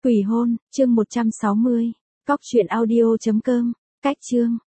Quỷ hôn, chương 160. Cóc truyện audio.com. Cách chương.